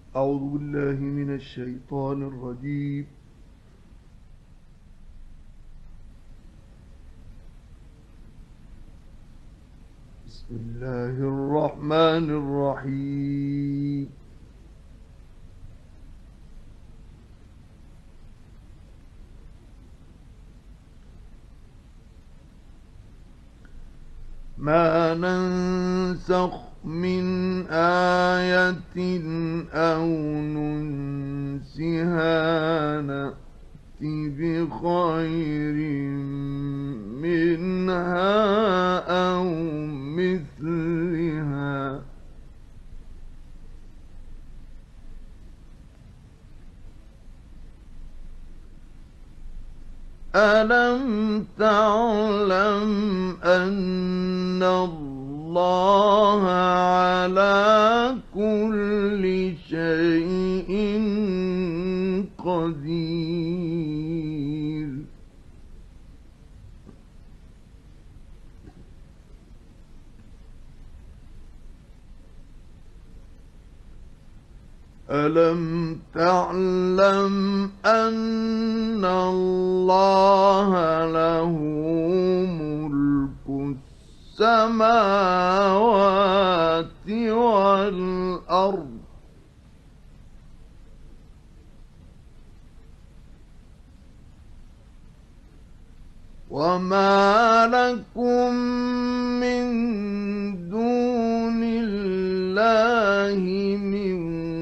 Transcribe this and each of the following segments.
أعوذ بالله من الشيطان الرجيم. بسم الله الرحمن الرحيم. ما ننسخ من آية أو ننسها نأت بخير منها أو مثلها. ألم تعلم أن الله على كل شيء قدير. ألم تعلم أن الله له ملك السماوات والأرض وما لكم من دون الله من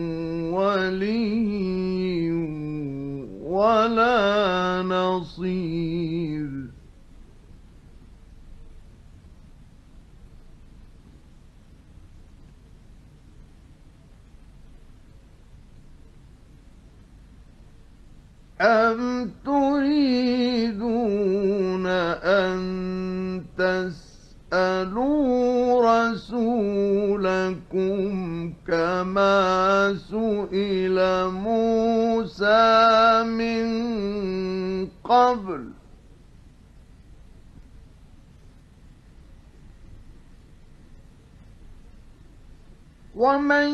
ولي ولا نصير. أم تريدون أن تسألوا رسولكم كما سئل موسى من قبل ومن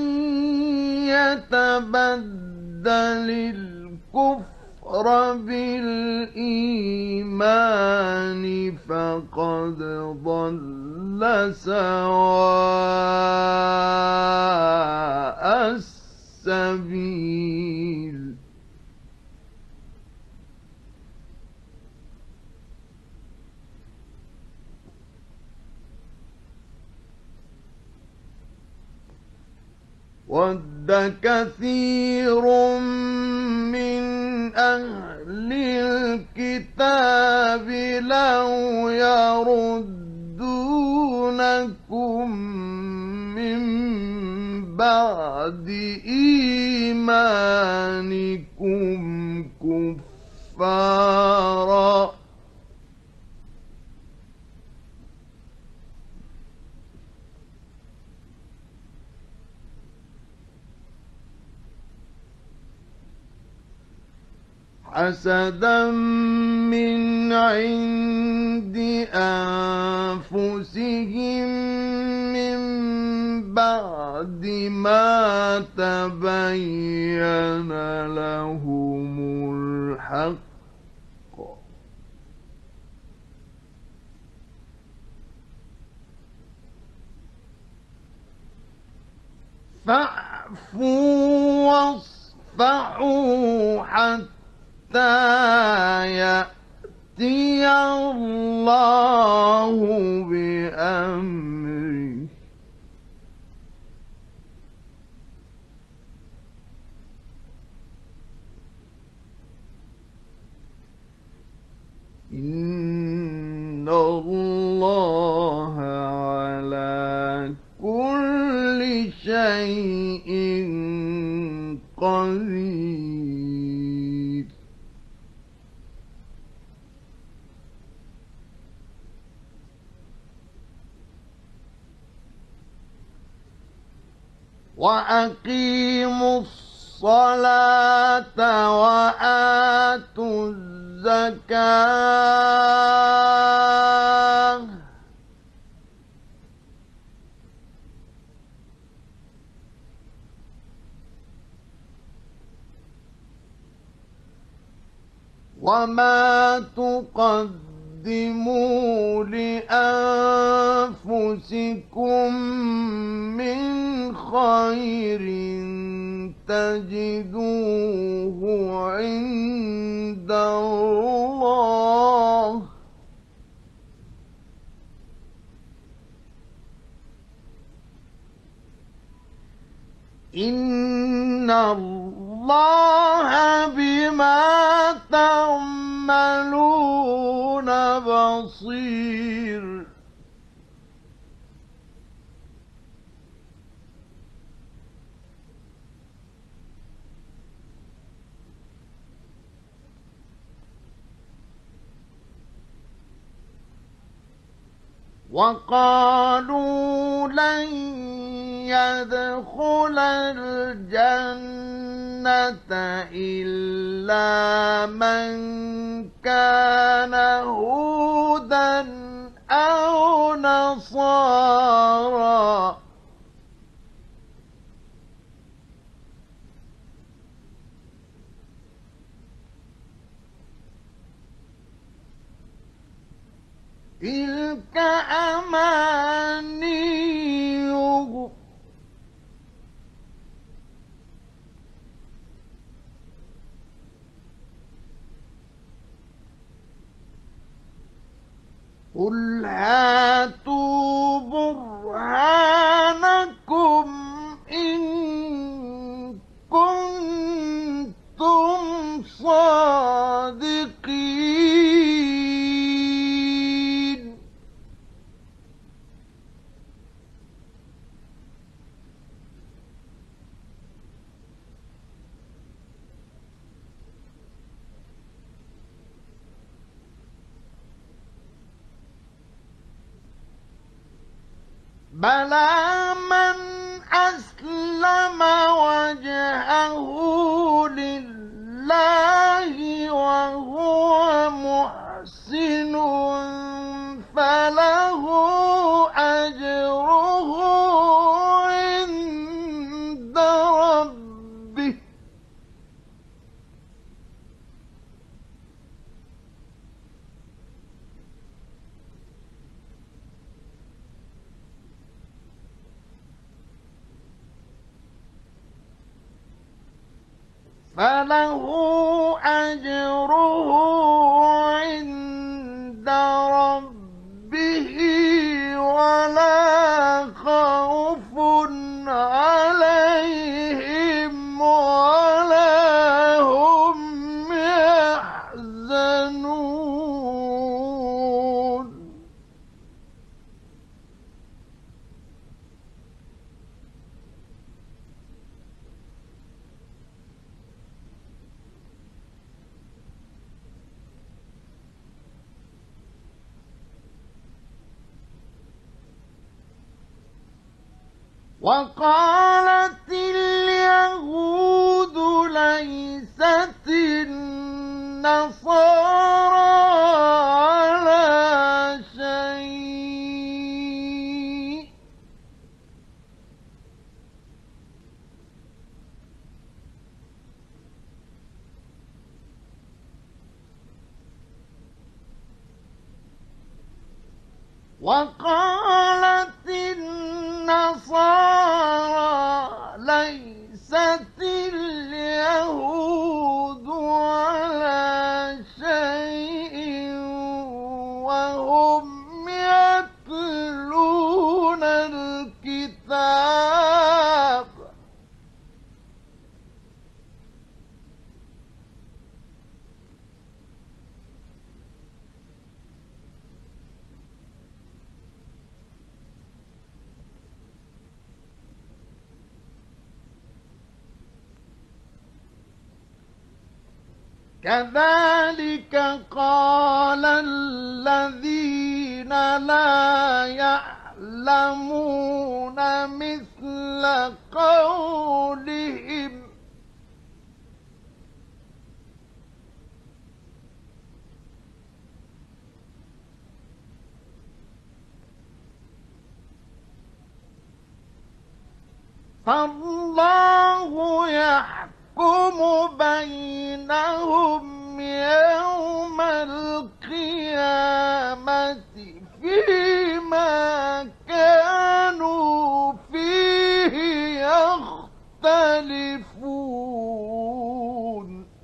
يتبدل الكفر بالإيمان فقد ضل سواء السبيل. ود كثير من أهل الكتاب لو يردونكم من بعد إيمانكم كفارا حسدا من عند أنفسهم من بعد ما تبين لهم الحق فاعفوا واصفحوا حتى يأتي الله بأمره إن الله على كل شيء قدير. وأقيموا الصلاة وآتوا الزكاة وما تقدموا لأنفسكم من خير تجدوه عند الله إن الله بما تعملون بصير. وقالوا لن يدخل الجنة إلا من كان هودا أو نصارى تلك أمانيهم قل هاتوا برهانكم إن كنتم صادقين. بلى من أسلم وجهه لله وهو محسن فله أجره عند ربه فله أجره عند ربه ولا خوف عليهم ولا هم يحزنون. وقالت اليهود ليست النصارى على شيء وقالت النصارى ليست اليهود على شيء وهم يتلون الكتاب كذلك قال الذين لا يعلمون مثل قولهم فالله يحكم بينهم يوم يختلفون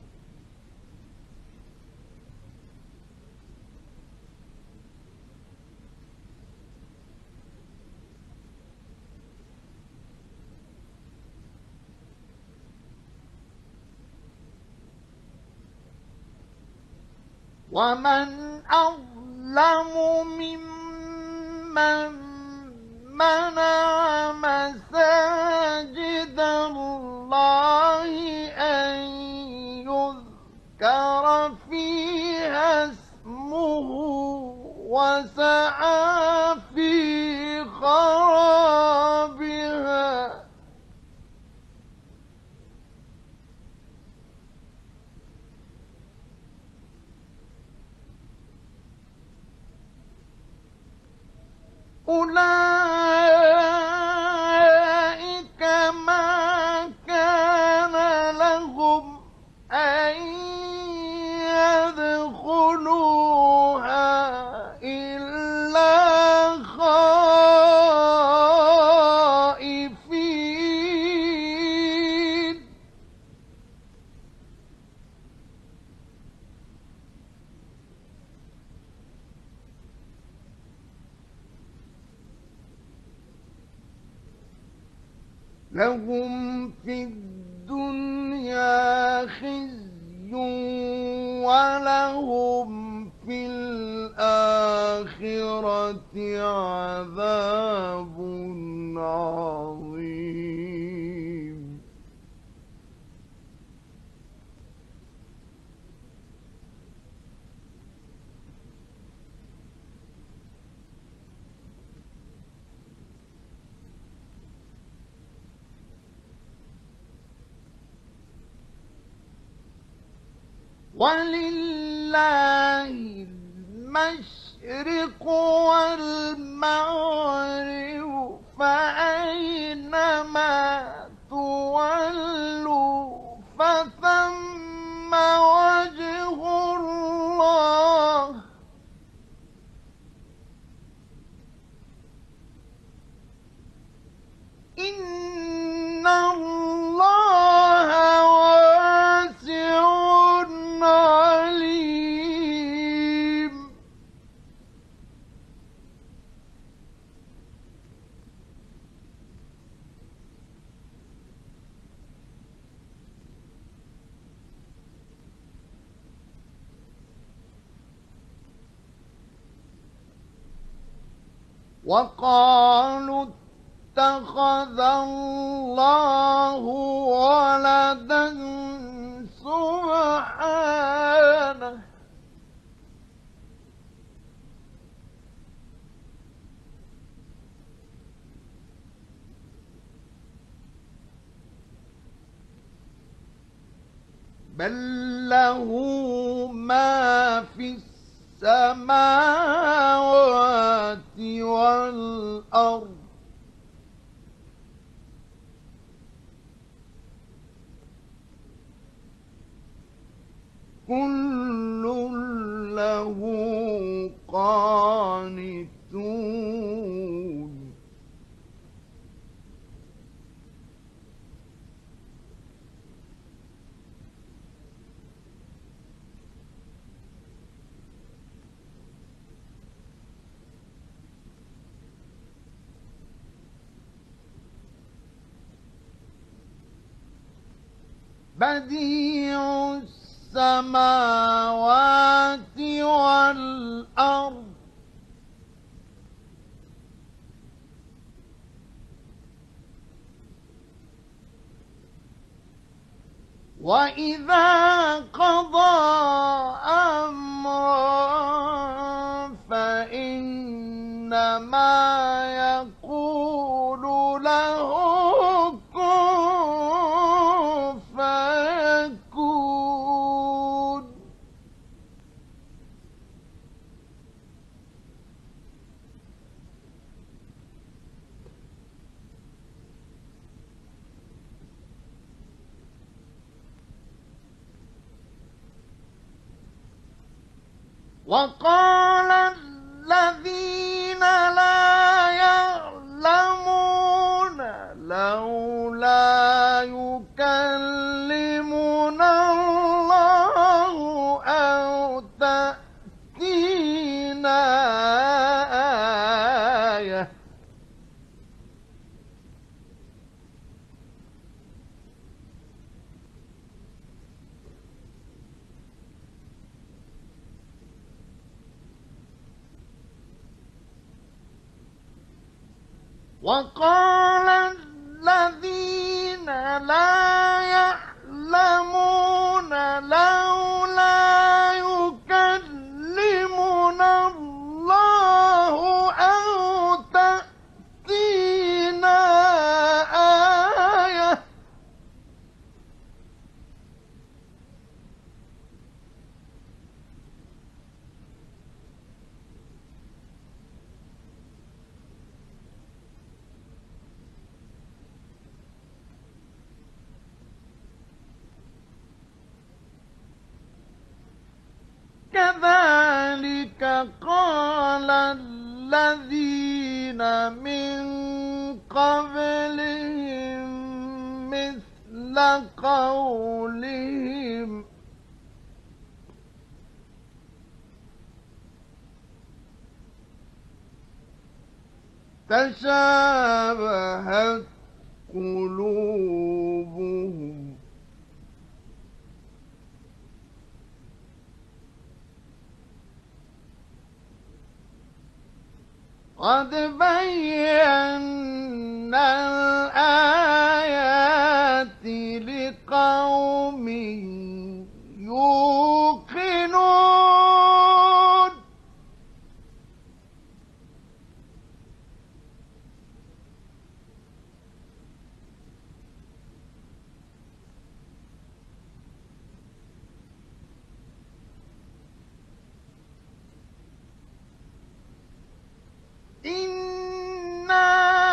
ومن أظلم ممن منع مساجد الله أن يذكر فيها اسمه وسعى في خرابها أولئك ما كان لهم أن يدخلوها إلا خائفين لهم في الدنيا خزي ولهم في الآخرة عذاب عظيم ولله المشرق والمغرب فأينما تولوا فثم وجه الله إن الله واسع عليم وقالوا اتخذ الله ولدا سبحانه بل له ما في السماوات والأرض كل له قانتون بديع السماوات والأرض وإذا قضى أمرا فإنما يقول له كن فيكون وقال الذين لا يعلمون لولا وقال الذين لا يعلمون لولا يكلمنا الله أو تأتينا آية كذلك قال الذين من قبلهم مثل قولهم تشابهت قلوبهم قد بينا الآيات لقوم يوقنون إنا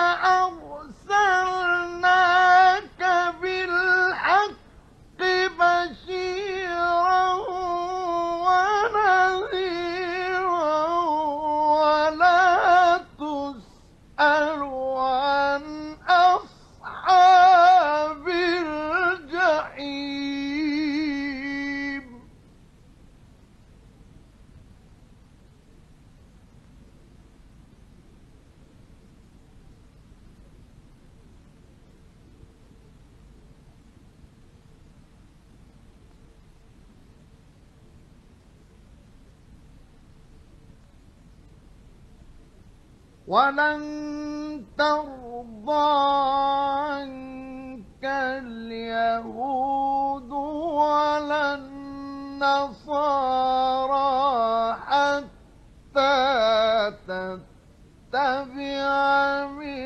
أرسلناك بالحق بشيرا ونذيرا ولا تسأل عن أصحاب الجحيم ولن ترضى عنك اليهود ولا النصارى حتى تتبع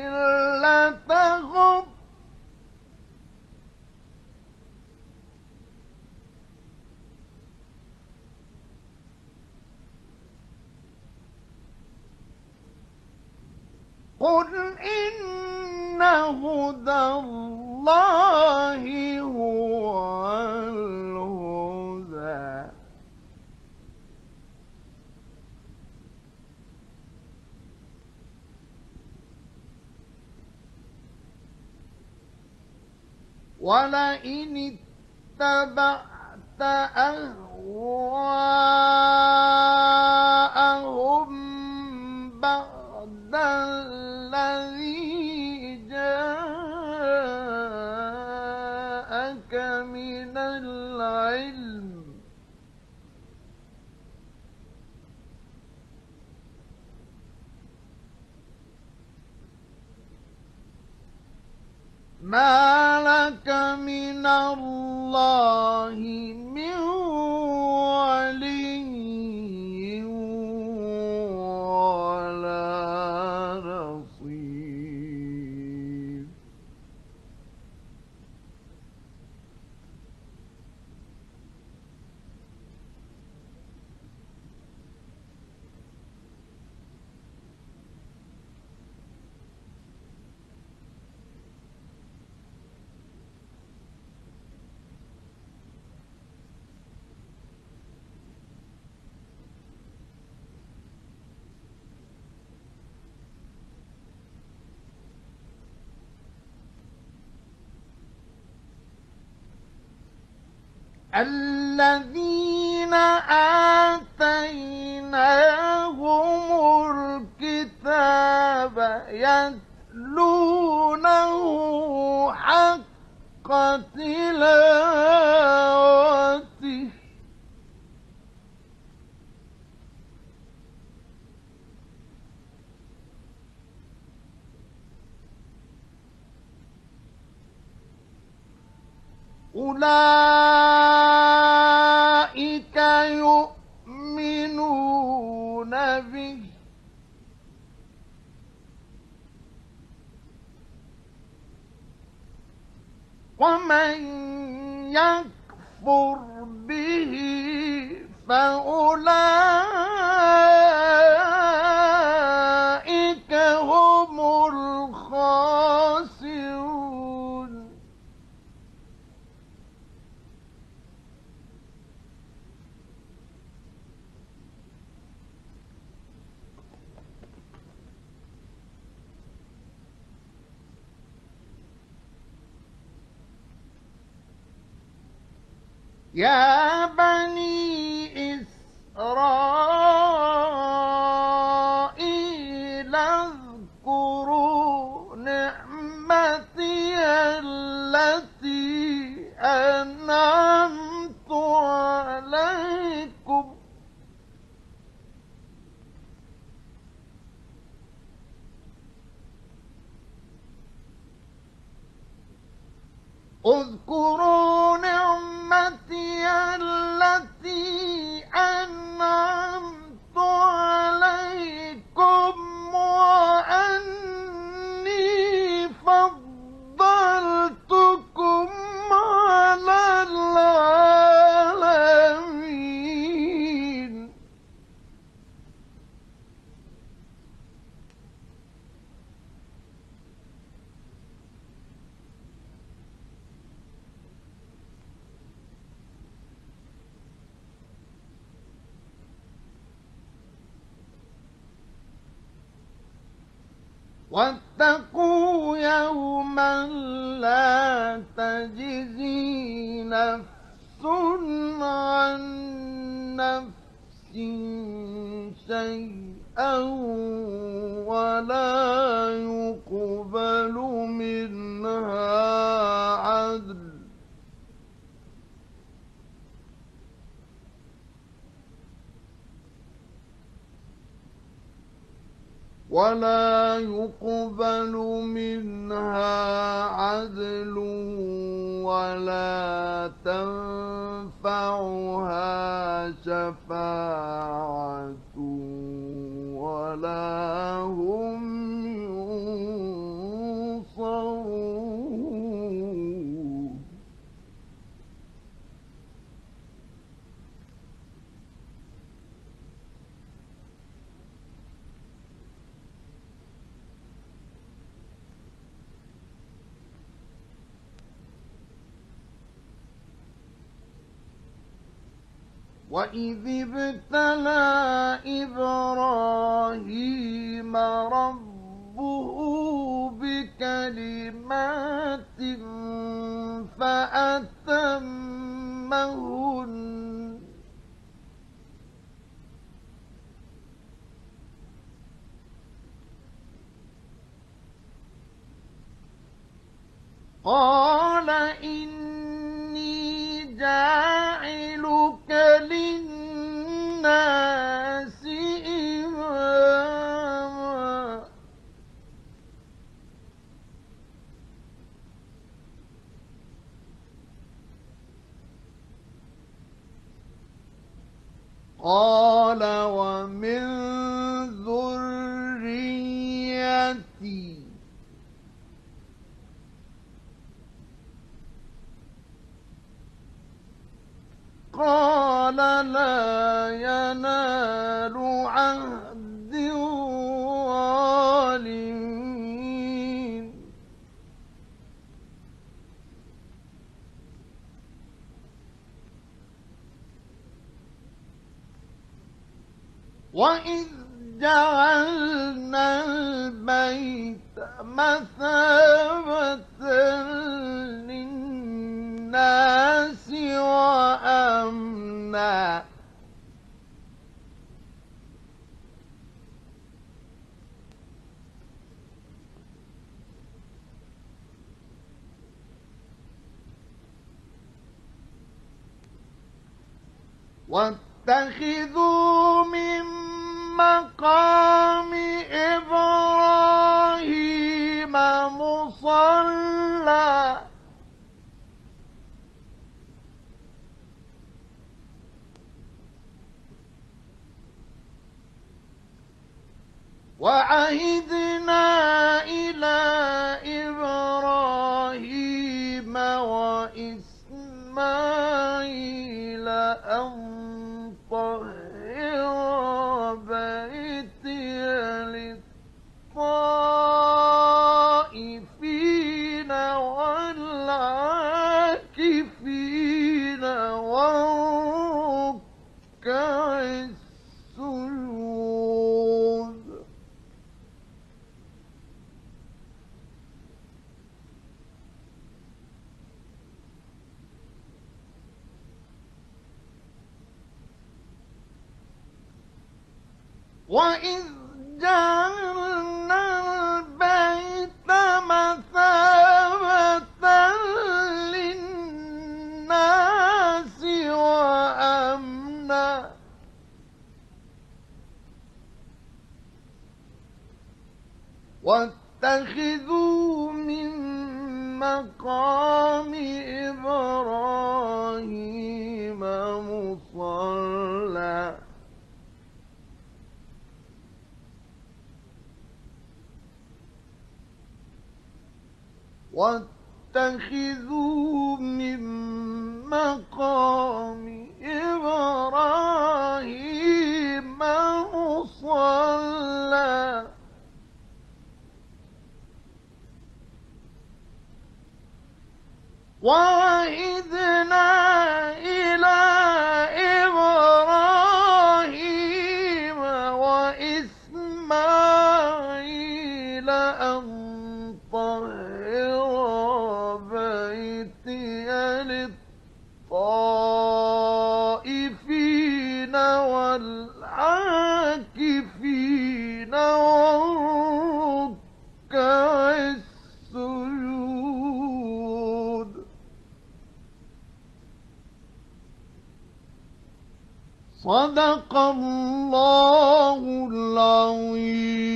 ملتهم قل إن هدى الله هو الهدى ولئن اتبعت أهواءهم بعد الذي جاءك من العلم ما لك من الله من ولي ولا نصير الذين آتيناهم الكتاب يتلونه حق تلاوته أولئك يؤمنون به ومن يكفر به فأولئك هم الخاسرون يا بني إسرائيل اذكروا نعمتي التي أنعمت عليكم اذكروا نعمتي التي أنعمت عليكم وأني فضلتكم على العالمين واتقوا يوما لا تجزي نفس عن نفس شيئا ولا يقبل منها عدل ولا تنفعها شفاعة ولا هم ينصرون وإذ ابتلى إبراهيم ربه بكلمات فأتمهن قال إني جاعلك للناس إماما قال ومن ذريتي قال لا ينال عهد الظالمين وإذ جعلنا البيت مثابة للناس وأمنا واتخذوا من مقام إبراهيم مصلى وعهدنا إلى إبراهيم وإسماعيل أن طهر بيتي للطائفين والعاكفين والركع السجود. وإذ جعلنا البيت مثابة للناس وأمنا واتخذوا من مقام إبراهيم مصلى واتخذوا من مقام إبراهيم مصلى وعهدنا إلى إبراهيم وإسماعيل أن طهر بيتي للطائفين والعاكفين والركع السجود. صدق الله العظيم.